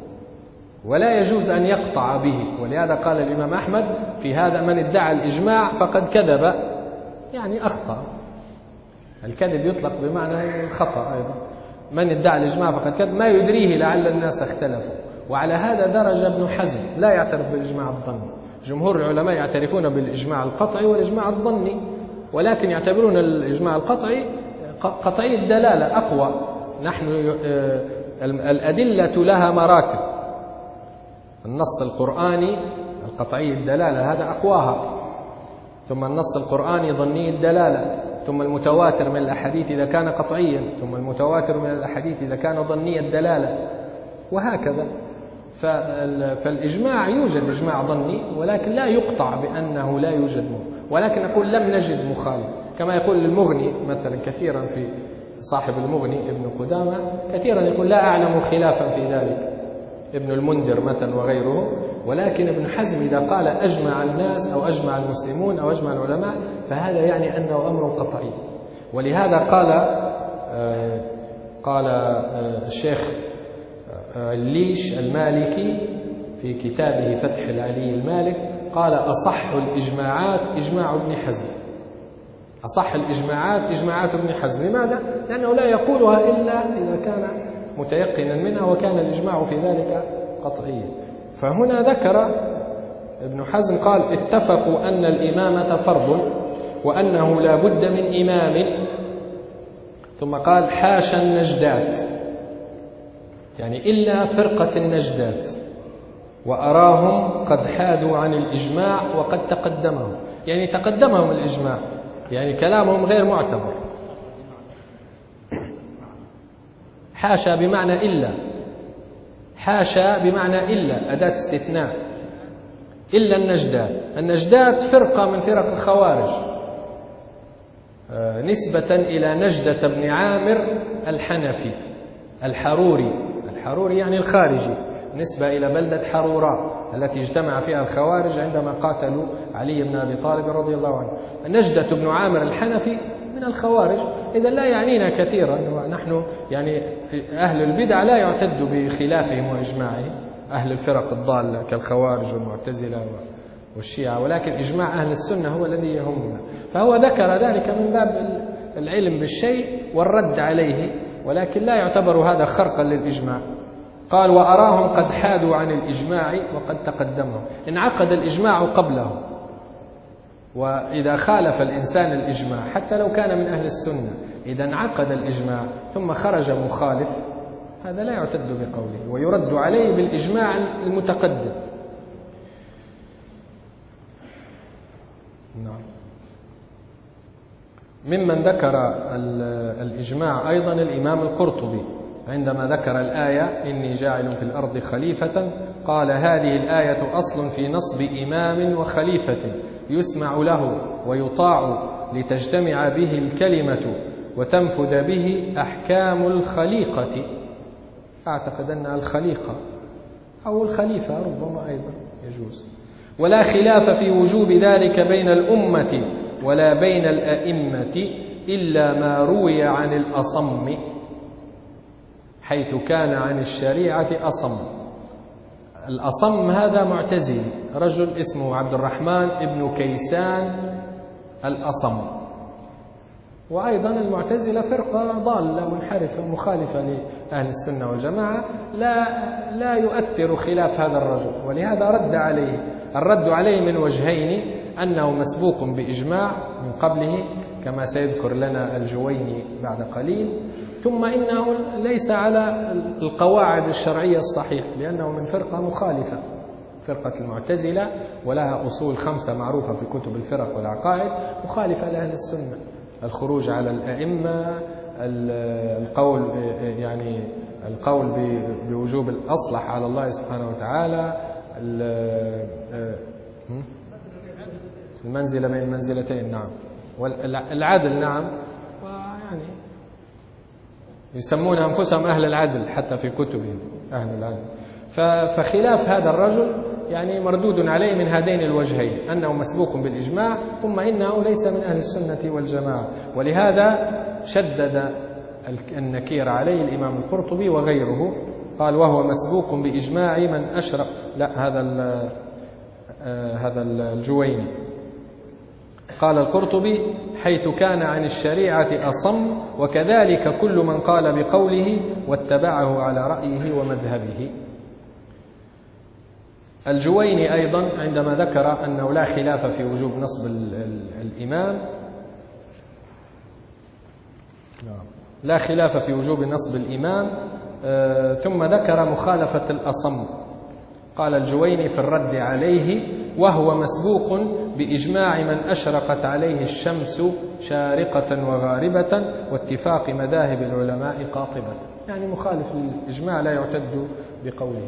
ولا يجوز أن يقطع به. ولهذا قال الإمام أحمد في هذا: من ادعى الإجماع فقد كذب، يعني أخطأ. الكذب يطلق بمعنى الخطأ أيضا. من ادعى الإجماع فقد كذب، ما يدريه لعل الناس اختلفوا. وعلى هذا درج ابن حزم لا يعترف بالإجماع الظني. جمهور العلماء يعترفون بالإجماع القطعي والإجماع الظني، ولكن يعتبرون الإجماع القطعي قطعي الدلالة أقوى. نحن الأدلة لها مراتب، النص القرآني القطعي الدلالة هذا أقواها، ثم النص القرآني ظني الدلالة، ثم المتواتر من الأحاديث إذا كان قطعيا، ثم المتواتر من الأحاديث إذا كان ظني الدلالة، وهكذا. فالإجماع يوجد إجماع ظني، ولكن لا يقطع بأنه لا يوجد، ولكن نقول لم نجد مخالف. كما يقول المغني مثلا كثيرا، في صاحب المغني ابن قدامة كثيرا يقول لا أعلم خلافا في ذلك، ابن المنذر مثلا وغيره. ولكن ابن حزم إذا قال أجمع الناس أو أجمع المسلمون أو أجمع العلماء فهذا يعني أنه أمر قطعي. ولهذا قال آه قال آه الشيخ عليش المالكي في كتابه فتح العلي المالك، قال: أصح الإجماعات إجماع ابن حزم. أصح الإجماعات إجماعات ابن حزم. لماذا؟ لأنه لا يقولها إلا إذا كان متيقنا منها وكان الإجماع في ذلك قطعيا. فهنا ذكر ابن حزم قال: اتفقوا أن الإمامة فرض وأنه لا بد من إمام. ثم قال: حاشا النجدات، يعني إلا فرقة النجدات، وأراهم قد حادوا عن الإجماع وقد تقدمهم، يعني تقدمهم الإجماع، يعني كلامهم غير معتبر. حاشا بمعنى إلا، حاشا بمعنى إلا أداة استثناء، إلا النجدات. النجدات فرقة من فرق الخوارج نسبة إلى نجدة بن عامر الحنفي الحروري. الحروري يعني الخارجي، نسبة إلى بلدة حروراء التي اجتمع فيها الخوارج عندما قاتلوا علي بن أبي طالب رضي الله عنه. نجدة بن عامر الحنفي من الخوارج. إذا لا يعنينا كثيرا، ونحن يعني أهل البدع لا يعتد بخلافهم وإجماعهم، أهل الفرق الضالة كالخوارج والمعتزلة والشيعة، ولكن إجماع أهل السنة هو الذي يهمنا. فهو ذكر ذلك من باب العلم بالشيء والرد عليه، ولكن لا يعتبر هذا خرقا للإجماع. قال: وأراهم قد حادوا عن الإجماع وقد تقدموا. انعقد الإجماع قبله، وإذا خالف الإنسان الإجماع حتى لو كان من أهل السنة، إذا انعقد الإجماع ثم خرج مخالف، هذا لا يعتد بقوله ويرد عليه بالإجماع المتقدم. نعم. ممن ذكر الإجماع أيضا الإمام القرطبي عندما ذكر الآية: إني جاعل في الأرض خليفة، قال: هذه الآية أصل في نصب إمام وخليفة يسمع له ويطاع لتجتمع به الكلمة وتنفذ به أحكام الخليقة. أعتقد أن الخليقة أو الخليفة ربما أيضا يجوز. ولا خلاف في وجوب ذلك بين الأمة ولا بين الأئمة إلا ما روي عن الأصم، حيث كان عن الشريعة أصم. الأصم هذا معتزلي، رجل اسمه عبد الرحمن ابن كيسان الأصم. وأيضا المعتزلة فرقة ضالة منحرفة مخالفة لأهل السنة والجماعة، لا لا يؤثر خلاف هذا الرجل، ولهذا رد عليه. الرد عليه من وجهين: أنه مسبوق بإجماع من قبله كما سيذكر لنا الجويني بعد قليل، ثم إنه ليس على القواعد الشرعية الصحيحة، لأنه من فرقة مخالفة، فرقة المعتزلة، ولها أصول خمسة معروفة في كتب الفرق والعقائد، مخالفة لأهل السنة: الخروج على الأئمة، القول يعني القول بوجوب الأصلح على الله سبحانه وتعالى، المنزلة بين المنزلتين، نعم، والعدل، نعم، ويعني يسمون أنفسهم أهل العدل حتى في كتبهم أهل العدل. فخلاف هذا الرجل يعني مردود عليه من هذين الوجهين: أنه مسبوق بالإجماع، ثم إنه ليس من أهل السنة والجماعة. ولهذا شدد النكير عليه الإمام القرطبي وغيره، قال: وهو مسبوق بإجماع من أشرق. لا، هذا هذا الجويني. قال القرطبي: حيث كان عن الشريعة أصم، وكذلك كل من قال بقوله واتبعه على رأيه ومذهبه. الجويني أيضا عندما ذكر أنه لا خلاف في وجوب نصب الإمام، لا خلاف في وجوب نصب الإمام، ثم ذكر مخالفة الأصم. قال الجويني في الرد عليه: وهو مسبوق بإجماع من أشرقت عليه الشمس شارقة وغاربة واتفاق مذاهب العلماء قاطبة. يعني مخالف للإجماع لا يعتد بقوله.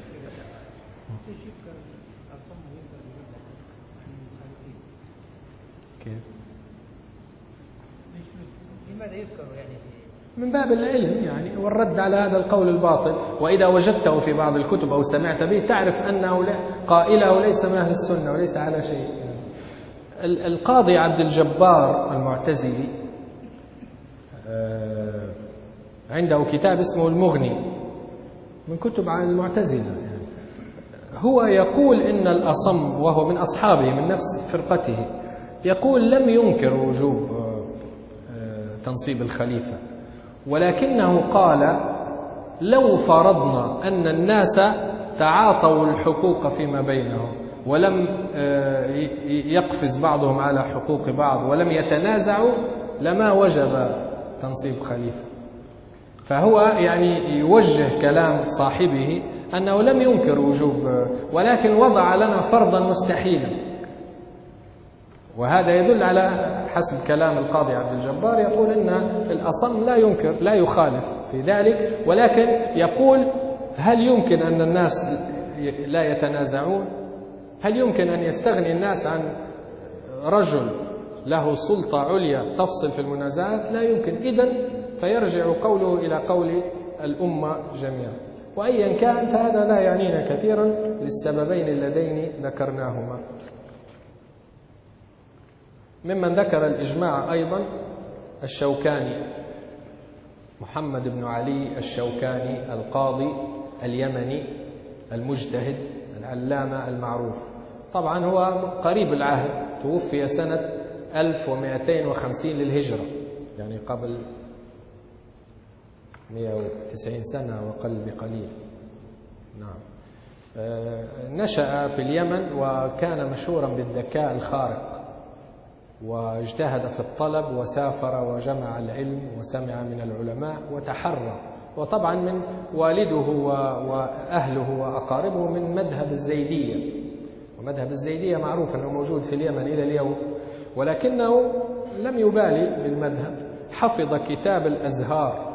كيف؟ لماذا يذكر يعني؟ من باب العلم يعني، والرد على هذا القول الباطل. وإذا وجدته في بعض الكتب أو سمعت به تعرف أنه قائله ليس من أهل السنة وليس على شيء. القاضي عبد الجبار المعتزلي عنده كتاب اسمه المغني من كتب عن المعتزلة يعني. هو يقول إن الأصم، وهو من أصحابه من نفس فرقته، يقول لم ينكر وجوب تنصيب الخليفة، ولكنه قال: لو فرضنا أن الناس تعاطوا الحقوق فيما بينهم ولم يقفز بعضهم على حقوق بعض ولم يتنازعوا لما وجب تنصيب خليفة. فهو يعني يوجه كلام صاحبه أنه لم ينكر وجوب، ولكن وضع لنا فرضا مستحيلا. وهذا يدل على حسب كلام القاضي عبد الجبار، يقول إن الأصم لا ينكر لا يخالف في ذلك، ولكن يقول: هل يمكن أن الناس لا يتنازعون؟ هل يمكن أن يستغني الناس عن رجل له سلطة عليا تفصل في المنازعات؟ لا يمكن. إذن فيرجع قوله إلى قول الأمة جميعا. وأيا كان فهذا لا يعنينا كثيرا للسببين اللذين ذكرناهما. ممن ذكر الإجماع أيضا الشوكاني، محمد بن علي الشوكاني القاضي اليمني المجتهد العلامة المعروف. طبعا هو قريب العهد، توفي سنة ألف ومئتين وخمسين للهجرة، يعني قبل مئة وتسعين سنة وقل بقليل. نعم. نشأ في اليمن وكان مشهورا بالذكاء الخارق، واجتهد في الطلب وسافر وجمع العلم وسمع من العلماء وتحرى. وطبعا من والده وأهله وأقاربه من مذهب الزيدية، ومذهب الزيدية معروف أنه موجود في اليمن إلى اليوم، ولكنه لم يبالي بالمذهب. حفظ كتاب الأزهار.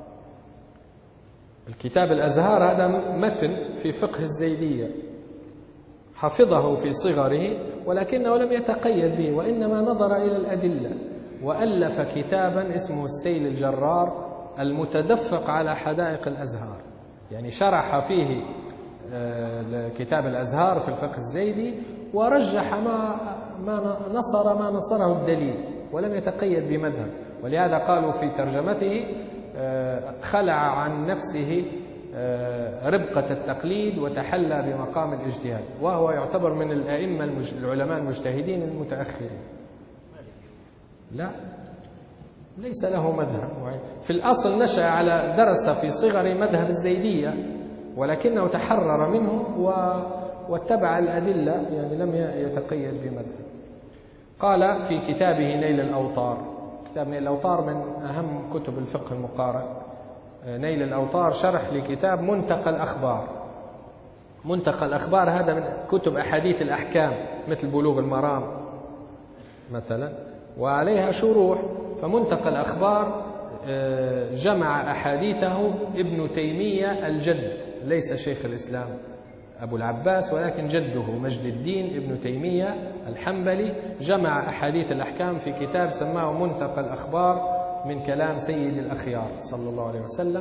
الكتاب الأزهار هذا متن في فقه الزيدية، حفظه في صغره ولكنه لم يتقيد به، وإنما نظر إلى الأدلة، وألف كتابا اسمه السيل الجرار المتدفق على حدائق الأزهار، يعني شرح فيه كتاب الأزهار في الفقه الزيدي ورجح ما ما نصر ما نصره الدليل، ولم يتقيد بمذهب. ولهذا قالوا في ترجمته خلع عن نفسه ربقة التقليد وتحلى بمقام الاجتهاد، وهو يعتبر من الأئمة العلماء المجتهدين المتأخرين. لا، ليس له مذهب. في الأصل نشأ على درس في صغر مذهب الزيدية، ولكنه تحرر منه واتبع الأدلة، يعني لم يتقيد بمذهب. قال في كتابه نيل الأوطار، كتاب نيل الأوطار من أهم كتب الفقه المقارن. نيل الأوطار شرح لكتاب منتقى الأخبار. منتقى الأخبار هذا من كتب أحاديث الأحكام مثل بلوغ المرام مثلا، وعليها شروح. فمنتقى الأخبار جمع أحاديثه ابن تيمية الجد، ليس شيخ الإسلام أبو العباس ولكن جده مجد الدين ابن تيمية الحنبلي، جمع أحاديث الأحكام في كتاب سماه منتقى الأخبار من كلام سيد الأخيار صلى الله عليه وسلم،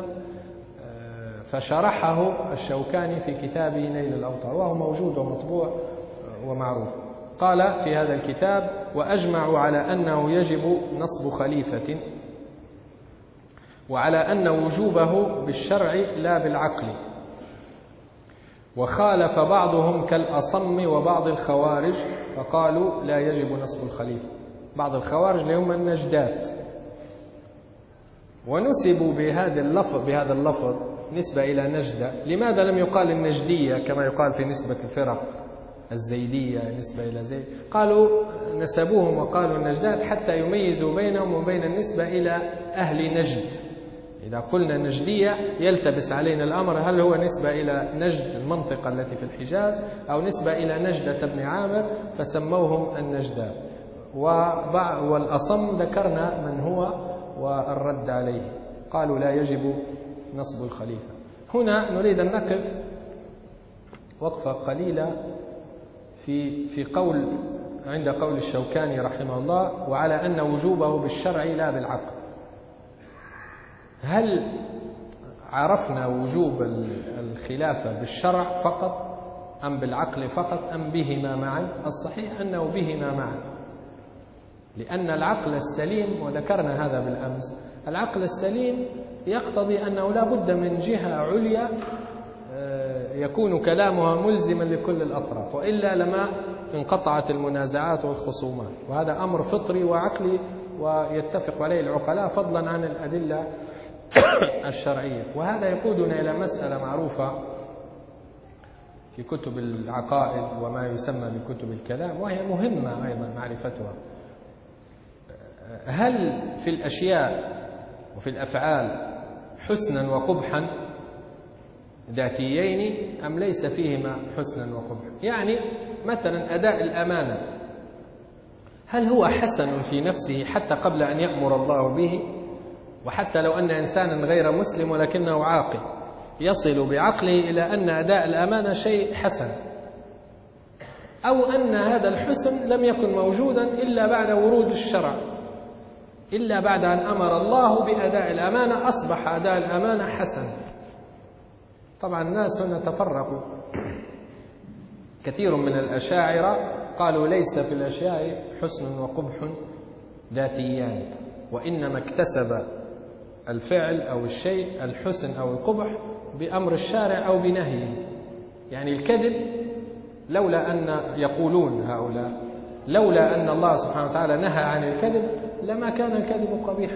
فشرحه الشوكاني في كتابه نيل الأوطار، وهو موجود ومطبوع ومعروف. قال في هذا الكتاب: وأجمعوا على أنه يجب نصب خليفة، وعلى أن وجوبه بالشرع لا بالعقل. وخالف بعضهم كالأصم وبعض الخوارج فقالوا لا يجب نصب الخليفة. بعض الخوارج اللي هم النجدات، ونسبوا بهذا اللفظ بهذا اللفظ نسبة إلى نجدة. لماذا لم يقال النجدية كما يقال في نسبة الفرق الزيدية نسبة إلى زيد؟ قالوا نسبوهم وقالوا النجدات حتى يميزوا بينهم وبين النسبة إلى أهل نجد. إذا قلنا نجدية يلتبس علينا الأمر، هل هو نسبة إلى نجد المنطقة التي في الحجاز أو نسبة إلى نجدة بن عامر، فسموهم النجدات. والأصم ذكرنا من هو والرد عليه، قالوا لا يجب نصب الخليفة. هنا نريد أن نقف وقفة قليلة في في قول عند قول الشوكاني رحمه الله: وعلى أن وجوبه بالشرع لا بالعقل. هل عرفنا وجوب الخلافة بالشرع فقط أم بالعقل فقط أم بهما معا؟ الصحيح أنه بهما معا، لأن العقل السليم، وذكرنا هذا بالأمس، العقل السليم يقتضي أنه لا بد من جهة عليا يكون كلامها ملزما لكل الأطراف، وإلا لما انقطعت المنازعات والخصومات. وهذا أمر فطري وعقلي ويتفق عليه العقلاء فضلا عن الأدلة الشرعية. وهذا يقودنا إلى مسألة معروفة في كتب العقائد وما يسمى بكتب الكلام، وهي مهمة أيضا معرفتها. هل في الأشياء وفي الأفعال حسنا وقبحا ذاتيين أم ليس فيهما حسنا وقبحا؟ يعني مثلا أداء الأمانة، هل هو حسن في نفسه حتى قبل أن يأمر الله به؟ وحتى لو أن إنسانا غير مسلم ولكنه عاقل يصل بعقله إلى أن أداء الأمانة شيء حسن، أو أن هذا الحسن لم يكن موجودا إلا بعد ورود الشرع، إلا بعد أن أمر الله بأداء الأمانة أصبح أداء الأمانة حسن. طبعا الناس هنا تفرقوا، كثير من الأشاعرة قالوا ليس في الأشياء حسن وقبح ذاتيان، وإنما اكتسب الفعل أو الشيء الحسن أو القبح بأمر الشارع أو بنهيه. يعني الكذب لولا أن يقولون هؤلاء لولا أن الله سبحانه وتعالى نهى عن الكذب لما كان الكذب قبيحا.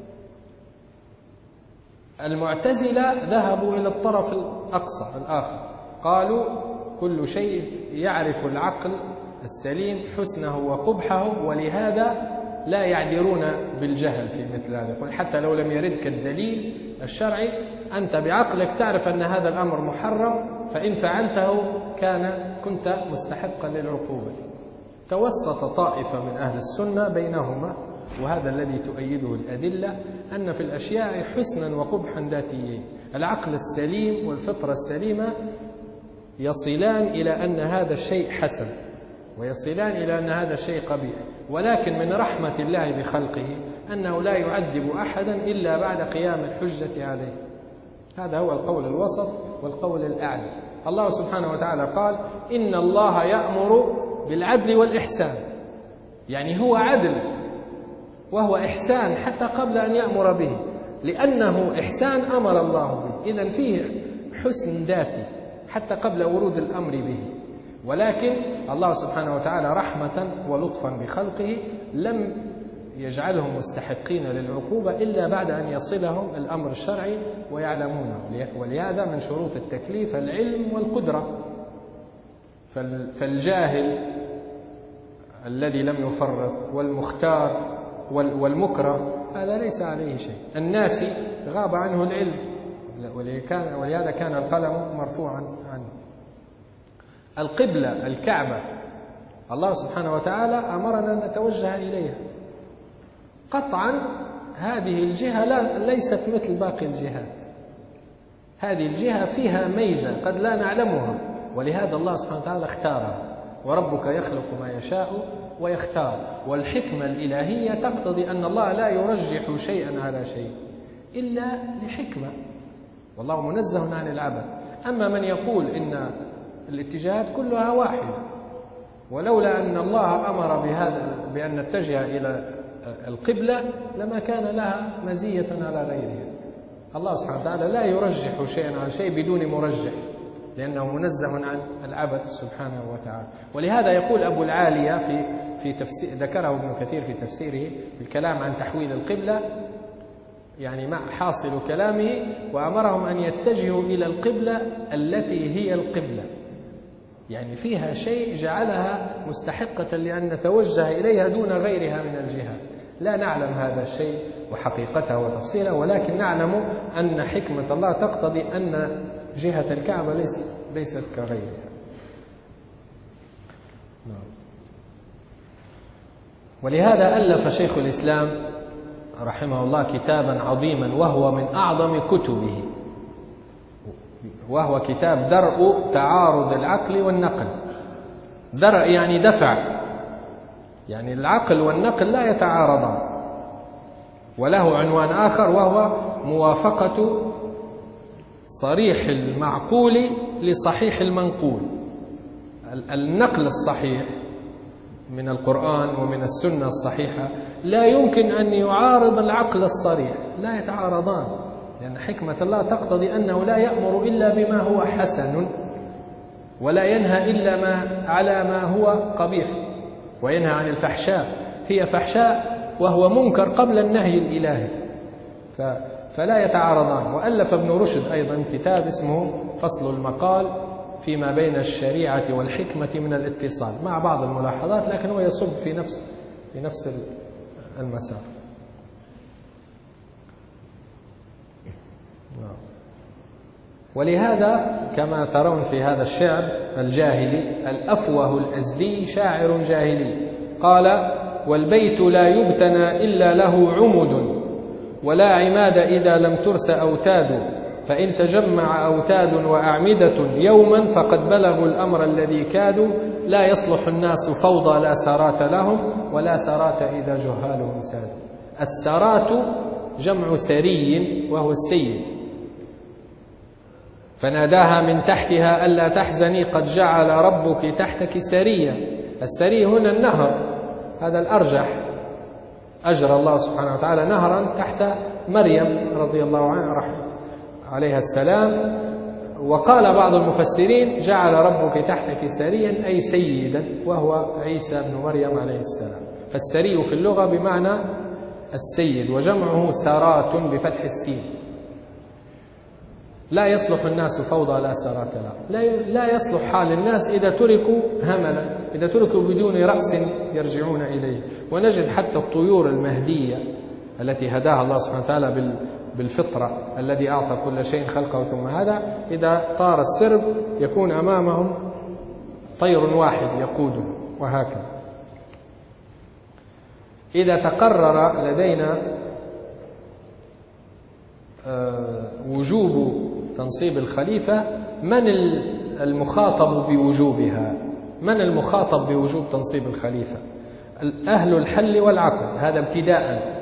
المعتزلة ذهبوا إلى الطرف الأقصى الآخر، قالوا كل شيء يعرف العقل السليم حسنه وقبحه، ولهذا لا يعذرون بالجهل في مثل هذا. يقول حتى لو لم يردك الدليل الشرعي أنت بعقلك تعرف أن هذا الأمر محرم، فإن فعلته كان كنت مستحقا للعقوبة. توسط طائفة من أهل السنة بينهما، وهذا الذي تؤيده الأدلة، أن في الأشياء حسنا وقبحا ذاتيين. العقل السليم والفطرة السليمة يصلان إلى أن هذا الشيء حسن، ويصلان إلى أن هذا الشيء قبيح، ولكن من رحمة الله بخلقه أنه لا يعذب أحدا إلا بعد قيام الحجة عليه. هذا هو القول الوسط والقول الأعلى. الله سبحانه وتعالى قال إن الله يأمر بالعدل والإحسان، يعني هو عدل وهو إحسان حتى قبل أن يأمر به، لأنه إحسان أمر الله به، إذن فيه حسن ذاتي حتى قبل ورود الأمر به. ولكن الله سبحانه وتعالى رحمة ولطفا بخلقه لم يجعلهم مستحقين للعقوبة إلا بعد أن يصلهم الأمر الشرعي ويعلمونه. ولهذا من شروط التكليف العلم والقدرة، فالجاهل الذي لم يفرط والمختار والمكره هذا ليس عليه شيء. الناسي غاب عنه العلم، ولهذا كان القلم مرفوعا عنه. القبلة الكعبة الله سبحانه وتعالى أمرنا أن نتوجه إليها قطعا. هذه الجهة لا ليست مثل باقي الجهات، هذه الجهة فيها ميزة قد لا نعلمها، ولهذا الله سبحانه وتعالى اختارها. وربك يخلق ما يشاء ويختار، والحكمة الإلهية تقتضي أن الله لا يرجح شيئا على شيء إلا لحكمة، والله منزه عن العبث. أما من يقول إن الاتجاهات كلها واحدة، ولولا أن الله أمر بهذا بأن نتجه إلى القبلة لما كان لها مزية على غيرها. الله سبحانه وتعالى لا يرجح شيئا على شيء بدون مرجح، لأنه منزه عن العبث سبحانه وتعالى. ولهذا يقول أبو العالية في في تفسير، ذكره ابن كثير في تفسيره بالكلام عن تحويل القبلة، يعني مع حاصل كلامه، وأمرهم أن يتجهوا إلى القبلة التي هي القبلة، يعني فيها شيء جعلها مستحقة لأن نتوجه إليها دون غيرها من الجهات. لا نعلم هذا الشيء وحقيقته وتفصيله، ولكن نعلم أن حكمة الله تقتضي أن جهة الكعبة ليست ليست كغيرها. ولهذا ألف شيخ الإسلام رحمه الله كتابا عظيما، وهو من أعظم كتبه، وهو كتاب درء تعارض العقل والنقل. درء يعني دفع، يعني العقل والنقل لا يتعارضان. وله عنوان آخر وهو موافقة صريح المعقول لصحيح المنقول. النقل الصحيح من القرآن ومن السنة الصحيحة لا يمكن أن يعارض العقل الصريح، لا يتعارضان، لأن حكمة الله تقتضي أنه لا يأمر إلا بما هو حسن، ولا ينهى إلا ما على ما هو قبيح، وينهى عن الفحشاء، هي فحشاء وهو منكر قبل النهي الإلهي، فلا يتعارضان. وألف ابن رشد أيضا كتاب اسمه فصل المقال فيما بين الشريعة والحكمة من الاتصال، مع بعض الملاحظات، لكن هو يصب في نفس في نفس المسار. ولهذا كما ترون في هذا الشعر الجاهلي، الأفوه الأزدي شاعر جاهلي قال: والبيت لا يبتنى إلا له عمد، ولا عماد إذا لم ترس أوتاد، فإن تجمع أوتاد وأعمدة يوما فقد بلغوا الأمر الذي كادوا، لا يصلح الناس فوضى لا سرات لهم، ولا سرات إذا جهالهم سادوا. السرات جمع سري وهو السيد، فناداها من تحتها ألا تحزني قد جعل ربك تحتك سريا. السري هنا النهر، هذا الأرجح، أجرى الله سبحانه وتعالى نهرا تحت مريم رضي الله عنها عليها السلام. وقال بعض المفسرين جعل ربك تحتك سريا أي سيدا، وهو عيسى بن مريم عليه السلام. فالسري في اللغة بمعنى السيد، وجمعه سرات بفتح السين. لا يصلح الناس فوضى لا سرات له، لا يصلح حال الناس إذا تركوا هملا، إذا تركوا بدون رأس يرجعون إليه. ونجد حتى الطيور المهدية التي هداها الله سبحانه وتعالى بالفطرة الذي أعطى كل شيء خلقه ثم هذا، إذا طار السرب يكون أمامهم طير واحد يقوده، وهكذا. إذا تقرر لدينا وجوب تنصيب الخليفة، من المخاطب بوجوبها؟ من المخاطب بوجوب تنصيب الخليفة؟ أهل الحل والعقد. هذا ابتداء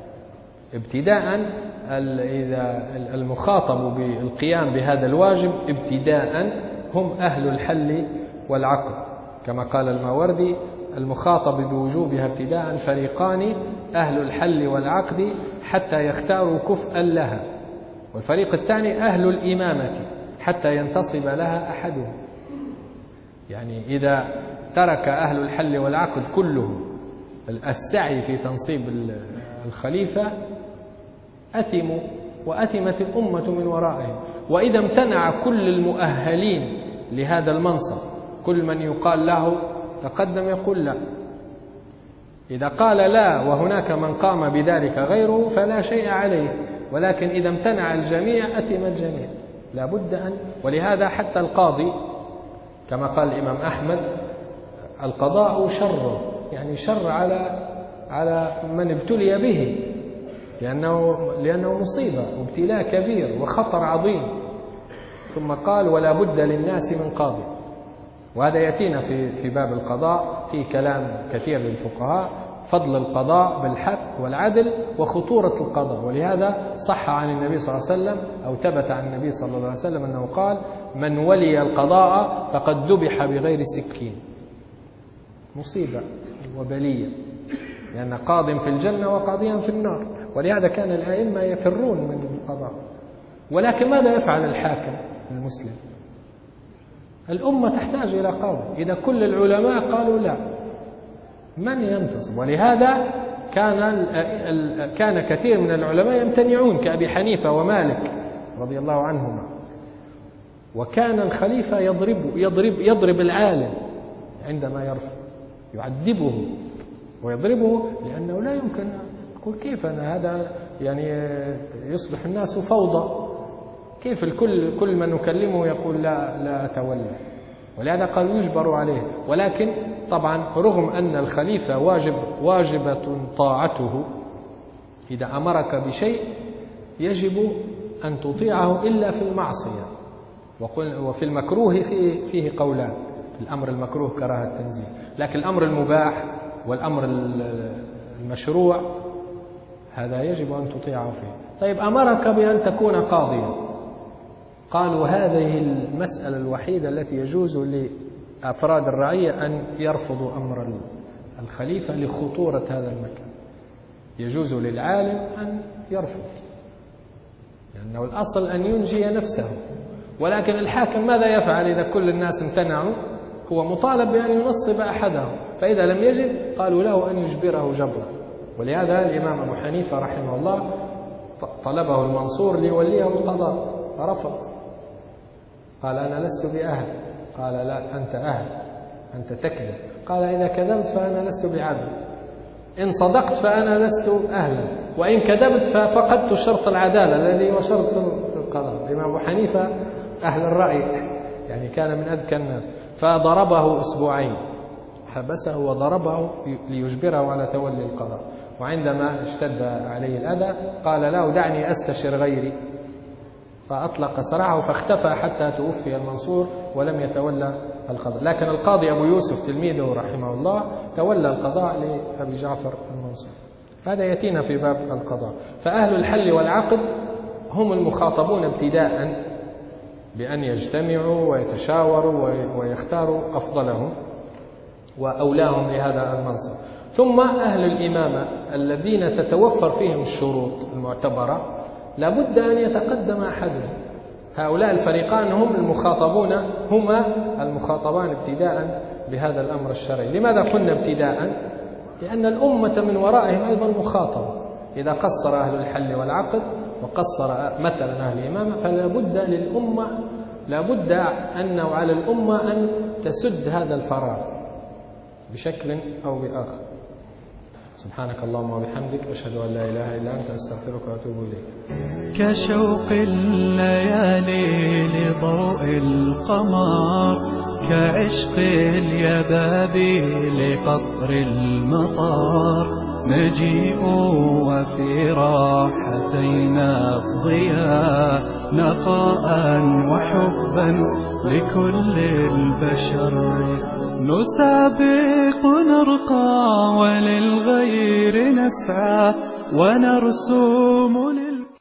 ابتداء إذا المخاطب بالقيام بهذا الواجب ابتداء هم أهل الحل والعقد، كما قال الماوردي: المخاطب بوجوبها ابتداء فريقان، أهل الحل والعقد حتى يختاروا كفءا لها، والفريق الثاني أهل الإمامة حتى ينتصب لها أحدهم. يعني إذا ترك أهل الحل والعقد كلهم السعي في تنصيب الخليفة أثموا وأثمت الأمة من ورائهم. وإذا امتنع كل المؤهلين لهذا المنصب، كل من يقال له تقدم يقول لا، إذا قال لا وهناك من قام بذلك غيره فلا شيء عليه، ولكن إذا امتنع الجميع أثم الجميع. لا بد أن، ولهذا حتى القاضي كما قال الإمام أحمد: القضاء شر، يعني شر على على من ابتلي به، لأنه لأنه مصيبة وابتلاء كبير وخطر عظيم. ثم قال: ولا بد للناس من قاضي. وهذا يأتينا في في باب القضاء في كلام كثير للفقهاء، فضل القضاء بالحق والعدل وخطورة القضاء. ولهذا صح عن النبي صلى الله عليه وسلم أو ثبت عن النبي صلى الله عليه وسلم أنه قال: من ولي القضاء فقد ذبح بغير سكين. مصيبة وبلية، لأن قاض في الجنة وقاضيا في النار. ولهذا كان الأئمة يفرون من القضاء. ولكن ماذا يفعل الحاكم المسلم؟ الأمة تحتاج إلى قاضي. إذا كل العلماء قالوا لا، من ينتصب؟ ولهذا كان كان كثير من العلماء يمتنعون كأبي حنيفة ومالك رضي الله عنهما. وكان الخليفة يضرب يضرب يضرب العالم عندما يرفض، يعذبه ويضربه، لأنه لا يمكن يقول كيف أنا هذا يعني يصبح الناس فوضى، كيف الكل كل من نكلمه يقول لا لا أتولى. ولهذا قال يجبر عليه. ولكن طبعا رغم أن الخليفة واجب واجبة طاعته، إذا أمرك بشيء يجب أن تطيعه إلا في المعصية. وفي المكروه فيه, فيه قولان: الأمر المكروه كراهة التنزيه، لكن الأمر المباح والأمر المشروع هذا يجب أن تطيعه فيه. طيب أمرك بأن تكون قاضيا، قالوا هذه المسألة الوحيدة التي يجوز لأفراد الرعية أن يرفضوا أمر الخليفة لخطورة هذا المكان. يجوز للعالم أن يرفض، لأنه الأصل أن ينجي نفسه. ولكن الحاكم ماذا يفعل إذا كل الناس امتنعوا؟ هو مطالب بأن ينصب أحدهم، فإذا لم يجد قالوا له أن يجبره جبرا. ولهذا الإمام أبو حنيفة رحمه الله طلبه المنصور ليوليه القضاء فرفض، قال أنا لست بأهل. قال لا، أنت أهل، أنت تكذب. قال إذا كذبت فأنا لست بعدل، إن صدقت فأنا لست أهلا، وإن كذبت ففقدت شرط العدالة الذي هو شرط في القضاء. الإمام أبو حنيفة أهل الرأي، يعني كان من أذكى الناس، فضربه أسبوعين، حبسه وضربه ليجبره على تولي القضاء. وعندما اشتد عليه الأذى قال لا، دعني أستشر غيري، فأطلق سراعه فاختفى حتى توفي المنصور ولم يتولى القضاء. لكن القاضي أبو يوسف تلميذه رحمه الله تولى القضاء لأبي جعفر المنصور. هذا يأتينا في باب القضاء. فأهل الحل والعقد هم المخاطبون ابتداء بأن يجتمعوا ويتشاوروا ويختاروا أفضلهم وأولاهم لهذا المنصب. ثم أهل الإمامة الذين تتوفر فيهم الشروط المعتبرة لابد أن يتقدم أحدهم. هؤلاء الفريقان هم المخاطبون، هما المخاطبان ابتداء بهذا الأمر الشرعي. لماذا قلنا ابتداء؟ لأن الأمة من ورائهم أيضا مخاطبة. إذا قصر أهل الحل والعقد وقصر مثلا أهل الإمامة فلا بد للأمة، لا بد أنه على الأمة أن تسد هذا الفراغ بشكل أو بآخر. سبحانك اللهم وبحمدك، أشهد أن لا إله إلا أنت، أستغفرك وأتوب إليك. كشوق الليالي لضوء القمر، كعشق اليبابي لقطر المطار، نجيء وفي راحتينا الضياء، نقاء وحبا لكل البشر، نسابق نرقى وللغير نسعى، ونرسوم